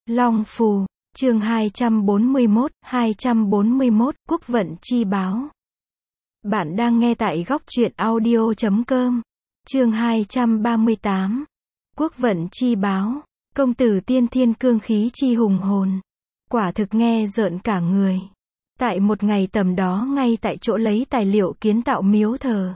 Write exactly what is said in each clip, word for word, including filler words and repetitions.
Long Phù, chương hai trăm bốn mươi mốt, hai trăm bốn mươi mốt, Quốc vận chi báo. Bạn đang nghe tại góc truyện audio chấm com. Chương hai trăm ba mươi tám. Quốc vận chi báo. Công tử tiên thiên cương khí chi hùng hồn. Quả thực nghe rợn cả người. Tại một ngày tầm đó ngay tại chỗ lấy tài liệu kiến tạo miếu thờ.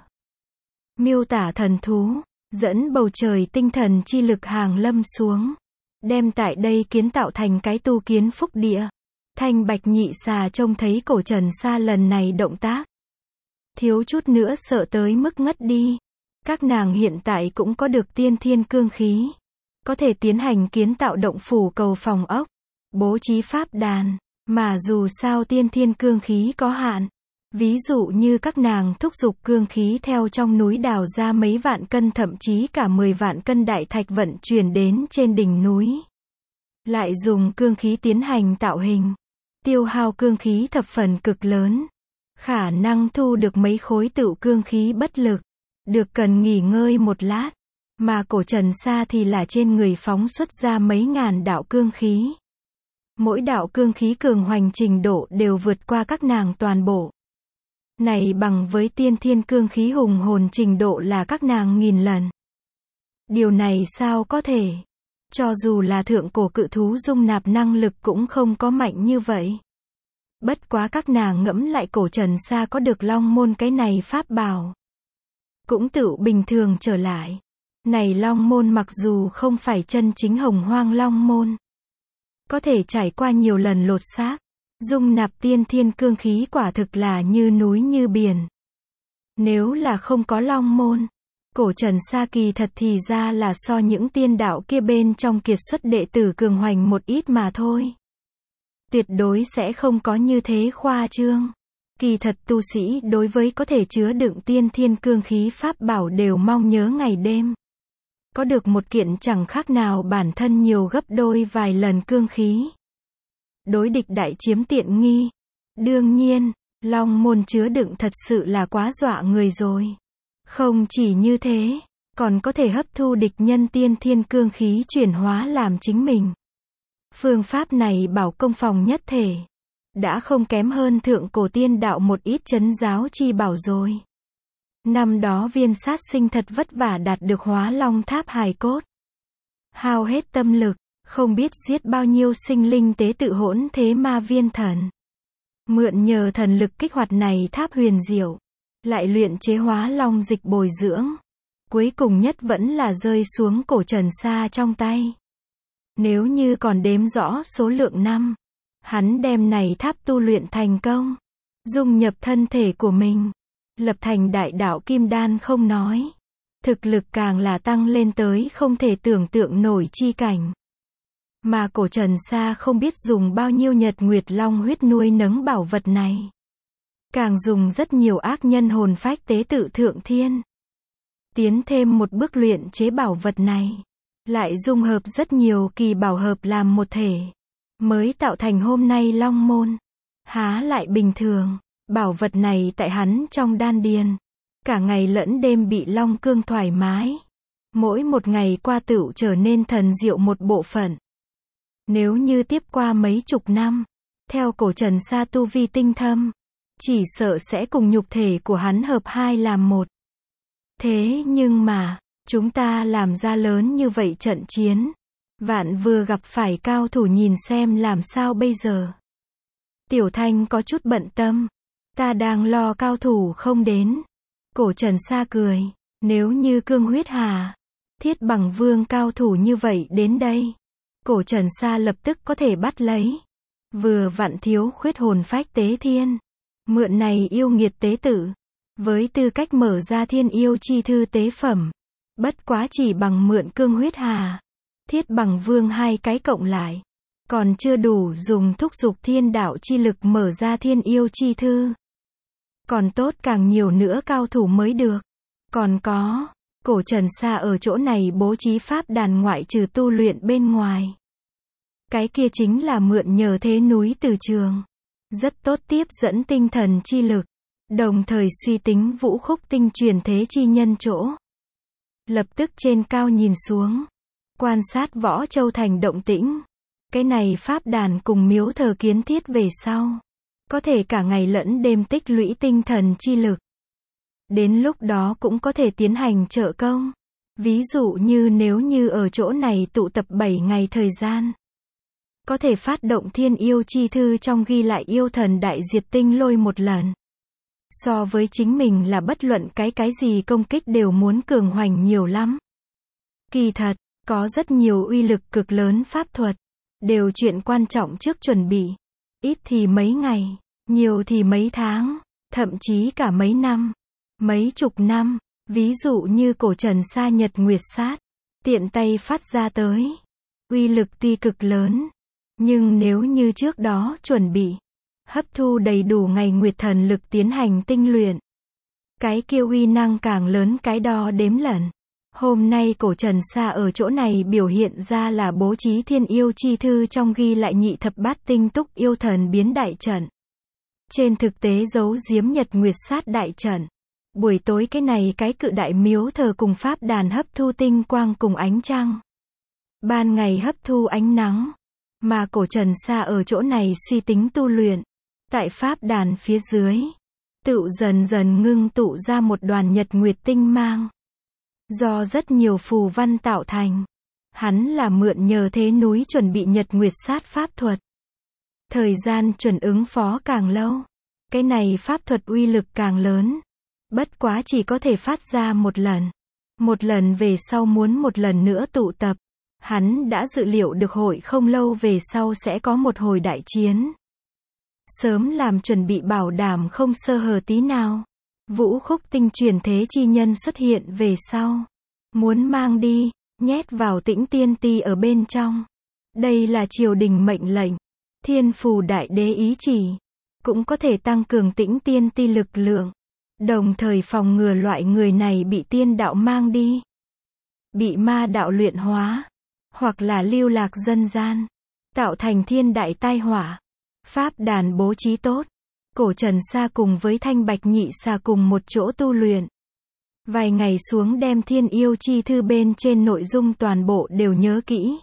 Miêu tả thần thú, dẫn bầu trời tinh thần chi lực hàng lâm xuống. Đem tại đây kiến tạo thành cái tu kiến phúc địa. Thanh bạch nhị xà trông thấy cổ Trần Sa lần này động tác. Thiếu chút nữa sợ tới mức ngất đi. Các nàng hiện tại cũng có được tiên thiên cương khí. Có thể tiến hành kiến tạo động phủ cầu phòng ốc. Bố trí pháp đàn. Mà dù sao tiên thiên cương khí có hạn. Ví dụ như các nàng thúc giục cương khí theo trong núi đào ra mấy vạn cân thậm chí cả mười vạn cân đại thạch vận chuyển đến trên đỉnh núi. Lại dùng cương khí tiến hành tạo hình. Tiêu hao cương khí thập phần cực lớn. Khả năng thu được mấy khối tựu cương khí bất lực. Được cần nghỉ ngơi một lát. Mà cổ Trần Sa thì là trên người phóng xuất ra mấy ngàn đạo cương khí. Mỗi đạo cương khí cường hoành trình độ đều vượt qua các nàng toàn bộ. Này bằng với tiên thiên cương khí hùng hồn trình độ là các nàng nghìn lần. Điều này sao có thể? Cho dù là thượng cổ cự thú dung nạp năng lực cũng không có mạnh như vậy. Bất quá các nàng ngẫm lại cổ Trần Sa có được long môn cái này pháp bảo. Cũng tự bình thường trở lại. Này long môn mặc dù không phải chân chính hồng hoang long môn. Có thể trải qua nhiều lần lột xác. Dung nạp tiên thiên cương khí quả thực là như núi như biển. Nếu là không có long môn, cổ Trần Sa kỳ thật thì ra là so những tiên đạo kia bên trong kiệt xuất đệ tử cường hoành một ít mà thôi. Tuyệt đối sẽ không có như thế khoa trương. Kỳ thật tu sĩ đối với có thể chứa đựng tiên thiên cương khí pháp bảo đều mong nhớ ngày đêm. Có được một kiện chẳng khác nào bản thân nhiều gấp đôi vài lần cương khí. Đối địch đại chiếm tiện nghi. Đương nhiên, long môn chứa đựng thật sự là quá dọa người rồi. Không chỉ như thế, còn có thể hấp thu địch nhân tiên thiên cương khí chuyển hóa làm chính mình. Phương pháp này bảo công phòng nhất thể. Đã không kém hơn thượng cổ tiên đạo một ít trấn giáo chi bảo rồi. Năm đó viên sát sinh thật vất vả đạt được hóa long tháp hài cốt. Hao hết tâm lực. Không biết giết bao nhiêu sinh linh tế tự hỗn thế ma viên thần. Mượn nhờ thần lực kích hoạt này tháp huyền diệu. Lại luyện chế hóa long dịch bồi dưỡng. Cuối cùng nhất vẫn là rơi xuống cổ Trần Sa trong tay. Nếu như còn đếm rõ số lượng năm. Hắn đem này tháp tu luyện thành công. Dung nhập thân thể của mình. Lập thành đại đạo kim đan không nói. Thực lực càng là tăng lên tới không thể tưởng tượng nổi chi cảnh. Mà cổ Trần Sa không biết dùng bao nhiêu nhật nguyệt long huyết nuôi nấng bảo vật này. Càng dùng rất nhiều ác nhân hồn phách tế tự thượng thiên. Tiến thêm một bước luyện chế bảo vật này. Lại dung hợp rất nhiều kỳ bảo hợp làm một thể. Mới tạo thành hôm nay long môn. Há lại bình thường. Bảo vật này tại hắn trong đan điền. Cả ngày lẫn đêm bị long cương thoải mái. Mỗi một ngày qua tựu trở nên thần diệu một bộ phận. Nếu như tiếp qua mấy chục năm, theo cổ Trần Sa tu vi tinh thâm, chỉ sợ sẽ cùng nhục thể của hắn hợp hai làm một. Thế nhưng mà, chúng ta làm ra lớn như vậy trận chiến. Vạn vừa gặp phải cao thủ nhìn xem làm sao bây giờ. Tiểu Thanh có chút bận tâm. Ta đang lo cao thủ không đến. Cổ Trần Sa cười. Nếu như cương huyết hà, thiết bằng vương cao thủ như vậy đến đây. Cổ Trần Sa lập tức có thể bắt lấy. Vừa vặn thiếu khuyết hồn phách tế thiên. Mượn này yêu nghiệt tế tử. Với tư cách mở ra thiên yêu chi thư tế phẩm. Bất quá chỉ bằng mượn cương huyết hà. Thiết bằng vương hai cái cộng lại. Còn chưa đủ dùng thúc giục thiên đạo chi lực mở ra thiên yêu chi thư. Còn tốt càng nhiều nữa cao thủ mới được. Còn có. Cổ Trần Sa ở chỗ này bố trí pháp đàn ngoại trừ tu luyện bên ngoài. Cái kia chính là mượn nhờ thế núi từ trường. Rất tốt tiếp dẫn tinh thần chi lực. Đồng thời suy tính vũ khúc tinh truyền thế chi nhân chỗ. Lập tức trên cao nhìn xuống. Quan sát Võ Châu thành động tĩnh. Cái này pháp đàn cùng miếu thờ kiến thiết về sau, có thể cả ngày lẫn đêm tích lũy tinh thần chi lực. Đến lúc đó cũng có thể tiến hành trợ công. Ví dụ như nếu như ở chỗ này tụ tập bảy ngày thời gian, có thể phát động thiên yêu chi thư trong ghi lại yêu thần đại diệt tinh lôi một lần. So với chính mình là bất luận cái cái gì công kích đều muốn cường hoành nhiều lắm. Kỳ thật, có rất nhiều uy lực cực lớn pháp thuật, đều chuyện quan trọng trước chuẩn bị. Ít thì mấy ngày, nhiều thì mấy tháng, thậm chí cả mấy năm, mấy chục năm. Ví dụ như cổ trần sa nhật nguyệt sát, tiện tay phát ra tới. Uy lực tuy cực lớn, nhưng nếu như trước đó chuẩn bị, hấp thu đầy đủ ngày nguyệt thần lực tiến hành tinh luyện, cái kia uy năng càng lớn cái đo đếm lần. Hôm nay cổ trần sa ở chỗ này biểu hiện ra là bố trí thiên yêu chi thư trong ghi lại nhị thập bát tinh túc yêu thần biến đại trận. Trên thực tế giấu giếm nhật nguyệt sát đại trận. Buổi tối cái này cái cự đại miếu thờ cùng pháp đàn hấp thu tinh quang cùng ánh trăng. Ban ngày hấp thu ánh nắng. Mà cổ trần sa ở chỗ này suy tính tu luyện. Tại pháp đàn phía dưới, tự dần dần ngưng tụ ra một đoàn nhật nguyệt tinh mang. Do rất nhiều phù văn tạo thành. Hắn là mượn nhờ thế núi chuẩn bị nhật nguyệt sát pháp thuật. Thời gian chuẩn ứng phó càng lâu, cái này pháp thuật uy lực càng lớn. Bất quá chỉ có thể phát ra một lần. Một lần về sau muốn một lần nữa tụ tập. Hắn đã dự liệu được hội không lâu về sau sẽ có một hồi đại chiến. Sớm làm chuẩn bị bảo đảm không sơ hở tí nào. Vũ khúc tinh truyền thế chi nhân xuất hiện về sau. Muốn mang đi, nhét vào tĩnh tiên ti ở bên trong. Đây là triều đình mệnh lệnh. Thiên phù đại đế ý chỉ. Cũng có thể tăng cường tĩnh tiên ti lực lượng. Đồng thời phòng ngừa loại người này bị tiên đạo mang đi. Bị ma đạo luyện hóa. Hoặc là lưu lạc dân gian. Tạo thành thiên đại tai họa. Pháp đàn bố trí tốt. Cổ trần sa cùng với thanh bạch nhị xà cùng một chỗ tu luyện. Vài ngày xuống đem thiên yêu chi thư bên trên nội dung toàn bộ đều nhớ kỹ.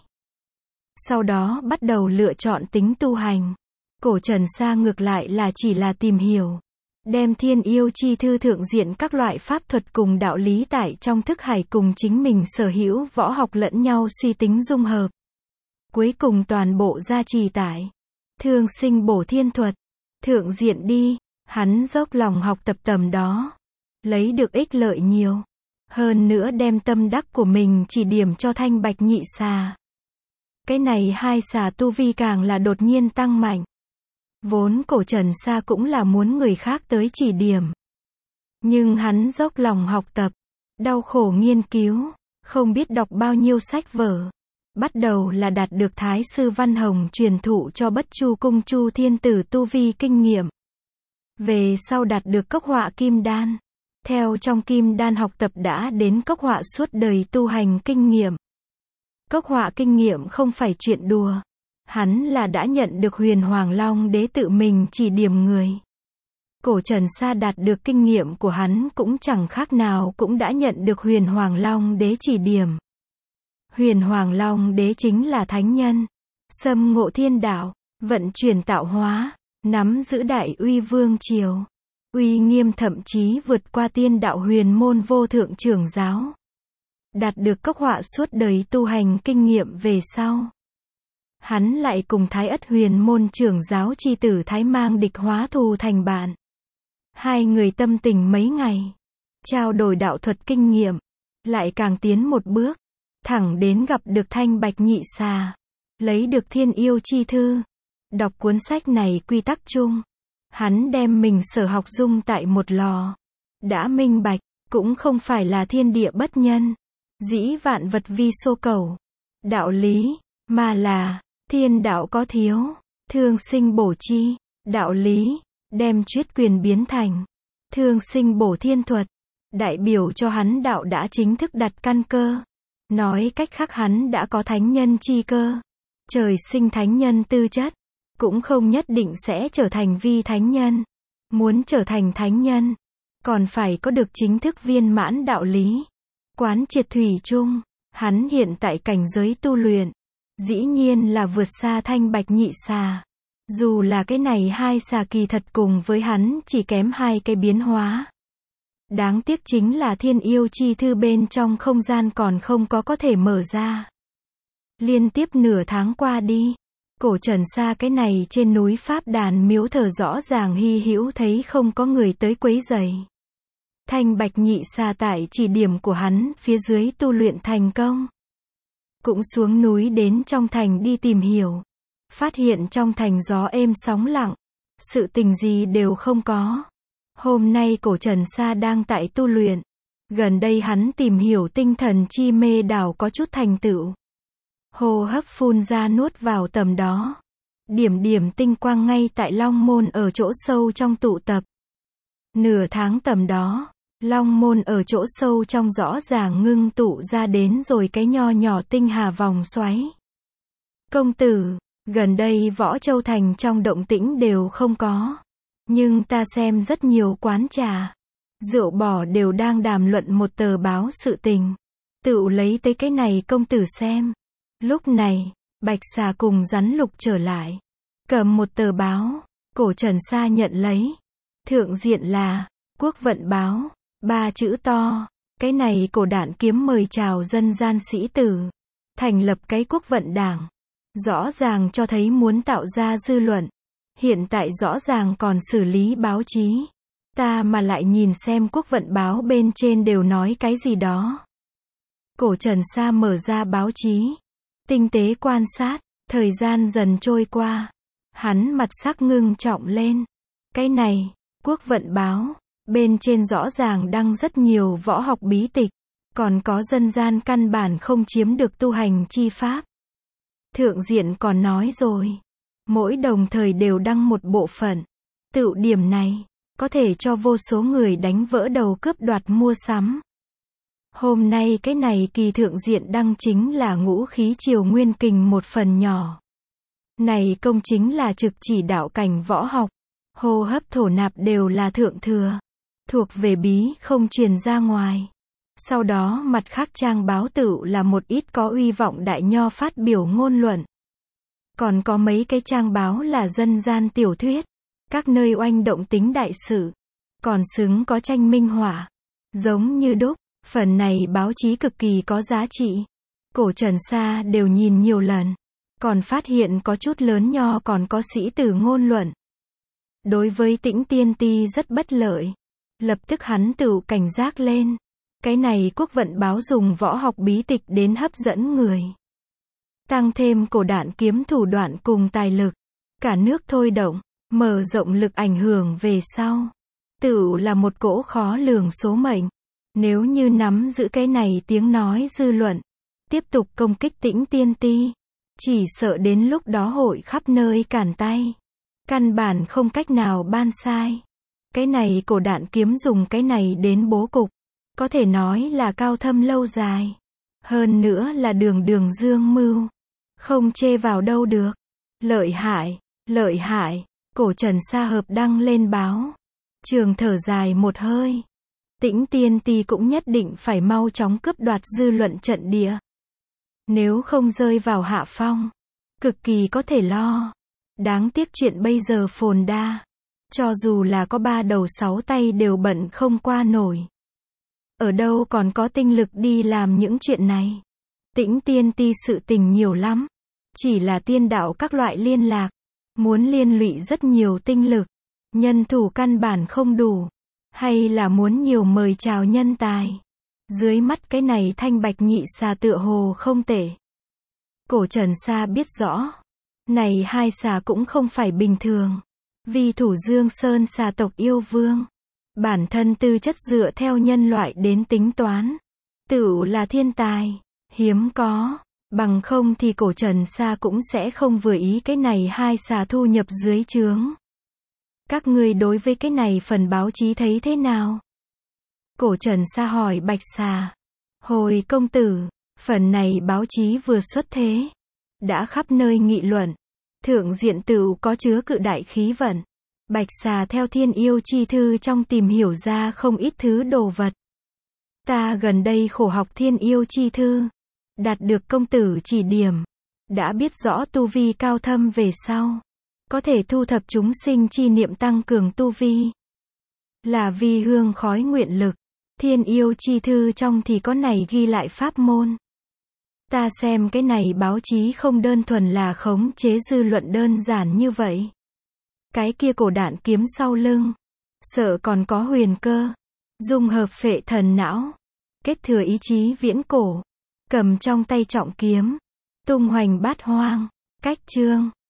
Sau đó bắt đầu lựa chọn tính tu hành. Cổ trần sa ngược lại là chỉ là tìm hiểu. Đem thiên yêu chi thư thượng diện các loại pháp thuật cùng đạo lý tại trong thức hải cùng chính mình sở hữu võ học lẫn nhau suy tính dung hợp. Cuối cùng toàn bộ gia trì tải. Thương sinh bổ thiên thuật. Thượng diện đi, hắn dốc lòng học tập tầm đó. Lấy được ích lợi nhiều. Hơn nữa đem tâm đắc của mình chỉ điểm cho thanh bạch nhị xà. Cái này hai xà tu vi càng là đột nhiên tăng mạnh. Vốn cổ trần sa cũng là muốn người khác tới chỉ điểm. Nhưng hắn dốc lòng học tập, đau khổ nghiên cứu, không biết đọc bao nhiêu sách vở. Bắt đầu là đạt được Thái sư Văn Hồng truyền thụ cho Bất Chu Cung Chu Thiên Tử tu vi kinh nghiệm. Về sau đạt được cốc họa kim đan. Theo trong kim đan học tập đã đến cốc họa suốt đời tu hành kinh nghiệm. Cốc họa kinh nghiệm không phải chuyện đùa. Hắn là đã nhận được Huyền Hoàng Long Đế tự mình chỉ điểm người. Cổ trần sa đạt được kinh nghiệm của hắn cũng chẳng khác nào cũng đã nhận được Huyền Hoàng Long Đế chỉ điểm. Huyền Hoàng Long Đế chính là thánh nhân, xâm ngộ thiên đạo, vận chuyển tạo hóa, nắm giữ đại uy vương triều, uy nghiêm thậm chí vượt qua tiên đạo huyền môn vô thượng trưởng giáo. Đạt được cốc họa suốt đời tu hành kinh nghiệm về sau. Hắn lại cùng Thái Ất huyền môn trưởng giáo chi tử Thái mang địch hóa thù thành bạn. Hai người tâm tình mấy ngày, trao đổi đạo thuật kinh nghiệm, lại càng tiến một bước, thẳng đến gặp được thanh bạch nhị xà, lấy được thiên yêu chi thư. Đọc cuốn sách này quy tắc chung, hắn đem mình sở học dung tại một lò. Đã minh bạch, cũng không phải là thiên địa bất nhân, dĩ vạn vật vi xô cầu, đạo lý, mà là thiên đạo có thiếu, thương sinh bổ chi, đạo lý, đem chuyết quyền biến thành thương sinh bổ thiên thuật, đại biểu cho hắn đạo đã chính thức đặt căn cơ. Nói cách khác hắn đã có thánh nhân chi cơ, trời sinh thánh nhân tư chất, cũng không nhất định sẽ trở thành vi thánh nhân. Muốn trở thành thánh nhân, còn phải có được chính thức viên mãn đạo lý, quán triệt thủy chung. Hắn hiện tại cảnh giới tu luyện, Dĩ nhiên là vượt xa thanh bạch nhị xà. Dù là cái này hai xà kỳ thật cùng với hắn chỉ kém hai cái biến hóa. Đáng tiếc chính là thiên yêu chi thư bên trong không gian còn không có có thể mở ra. Liên tiếp nửa tháng qua đi, cổ Trần Sa cái này trên núi Pháp đàn miếu thờ rõ ràng hy hữu thấy không có người tới quấy rầy. Thanh bạch nhị xà tại chỉ điểm của hắn phía dưới tu luyện thành công. Cũng xuống núi đến trong thành đi tìm hiểu. Phát hiện trong thành gió êm sóng lặng. Sự tình gì đều không có. Hôm nay cổ Trần Sa đang tại tu luyện. Gần đây hắn tìm hiểu tinh thần chi mê đảo có chút thành tựu. Hô hấp phun ra nuốt vào tầm đó. Điểm điểm tinh quang ngay tại Long Môn ở chỗ sâu trong tụ tập. Nửa tháng tầm đó, Long Môn ở chỗ sâu trong rõ ràng ngưng tụ ra đến rồi cái nho nhỏ tinh hà vòng xoáy. Công tử, gần đây Võ Châu Thành trong động tĩnh đều không có. Nhưng ta xem rất nhiều quán trà, rượu bò đều đang đàm luận một tờ báo sự tình. Tự lấy tới cái này công tử xem. Lúc này, Bạch Xà cùng Rắn Lục trở lại. Cầm một tờ báo, cổ Trần Sa nhận lấy. Thượng diện là, Quốc Vận Báo, ba chữ to. Cái này cổ Đản Kiếm mời chào dân gian sĩ tử. Thành lập cái Quốc Vận Đảng. Rõ ràng cho thấy muốn tạo ra dư luận. Hiện tại rõ ràng còn xử lý báo chí. Ta mà lại nhìn xem Quốc Vận Báo bên trên đều nói cái gì đó. Cổ Trần Sa mở ra báo chí. Tinh tế quan sát. Thời gian dần trôi qua. Hắn mặt sắc ngưng trọng lên. Cái này, Quốc Vận Báo, bên trên rõ ràng đăng rất nhiều võ học bí tịch. Còn có dân gian căn bản không chiếm được tu hành chi pháp. Thượng diện còn nói rồi. Mỗi đồng thời đều đăng một bộ phận. Tự điểm này, có thể cho vô số người đánh vỡ đầu cướp đoạt mua sắm. Hôm nay cái này kỳ thượng diện đăng chính là ngũ khí triều nguyên kình một phần nhỏ. Này công chính là trực chỉ đạo cảnh võ học. Hô hấp thổ nạp đều là thượng thừa. Thuộc về bí không truyền ra ngoài. Sau đó mặt khác trang báo tự là một ít có uy vọng đại nho phát biểu ngôn luận. Còn có mấy cái trang báo là dân gian tiểu thuyết. Các nơi oanh động tính đại sự. Còn xứng có tranh minh họa. Giống như đúc. Phần này báo chí cực kỳ có giá trị. Cổ Trần Sa đều nhìn nhiều lần. Còn phát hiện có chút lớn nho còn có sĩ tử ngôn luận. Đối với Tĩnh Tiên Ti rất bất lợi. Lập tức hắn tự cảnh giác lên. Cái này Quốc Vận Báo dùng võ học bí tịch đến hấp dẫn người. Tăng thêm cổ Đản Kiếm thủ đoạn cùng tài lực. Cả nước thôi động, mở rộng lực ảnh hưởng về sau. Tự là một cỗ khó lường số mệnh. Nếu như nắm giữ cái này tiếng nói dư luận. Tiếp tục công kích Tĩnh Tiên Ti. Chỉ sợ đến lúc đó hội khắp nơi cản tay. Căn bản không cách nào ban sai. Cái này cổ Đản Kiếm dùng cái này đến bố cục. Có thể nói là cao thâm lâu dài. Hơn nữa là đường đường dương mưu. Không chê vào đâu được. Lợi hại, lợi hại. Cổ Trần Sa hợp đăng lên báo. Trường thở dài một hơi. Tĩnh Tiên Ti cũng nhất định phải mau chóng cướp đoạt dư luận trận địa. Nếu không rơi vào hạ phong. Cực kỳ có thể lo. Đáng tiếc chuyện bây giờ phồn đa. Cho dù là có ba đầu sáu tay đều bận không qua nổi. Ở đâu còn có tinh lực đi làm những chuyện này. Tĩnh Tiên Ti sự tình nhiều lắm. Chỉ là tiên đạo các loại liên lạc. Muốn liên lụy rất nhiều tinh lực. Nhân thủ căn bản không đủ. Hay là muốn nhiều mời chào nhân tài. Dưới mắt cái này thanh bạch nhị xà tựa hồ không tệ. Cổ Trần Sa biết rõ. Này hai xà cũng không phải bình thường. Vì thủ Dương Sơn xà tộc yêu vương. Bản thân tư chất dựa theo nhân loại đến tính toán. Tự là thiên tài. Hiếm có. Bằng không thì cổ Trần Sa cũng sẽ không vừa ý cái này hai xà thu nhập dưới trướng. Các ngươi đối với cái này phần báo chí thấy thế nào? Cổ Trần Sa hỏi Bạch Xà. Hồi công tử, phần này báo chí vừa xuất thế. Đã khắp nơi nghị luận. Thượng diện tự có chứa cự đại khí vận. Bạch Xà theo thiên yêu chi thư trong tìm hiểu ra không ít thứ đồ vật. Ta gần đây khổ học thiên yêu chi thư. Đạt được công tử chỉ điểm. đã biết rõ tu vi cao thâm về sau, có thể thu thập chúng sinh chi niệm tăng cường tu vi. Là vi hương khói nguyện lực. Thiên yêu chi thư trong thì có này ghi lại pháp môn. Ta xem cái này báo chí không đơn thuần là khống chế dư luận đơn giản như vậy. Cái kia cổ đạn kiếm sau lưng, sợ còn có huyền cơ. Dung hợp phệ thần não, kết thừa ý chí viễn cổ, cầm trong tay trọng kiếm, tung hoành bát hoang. Cách chương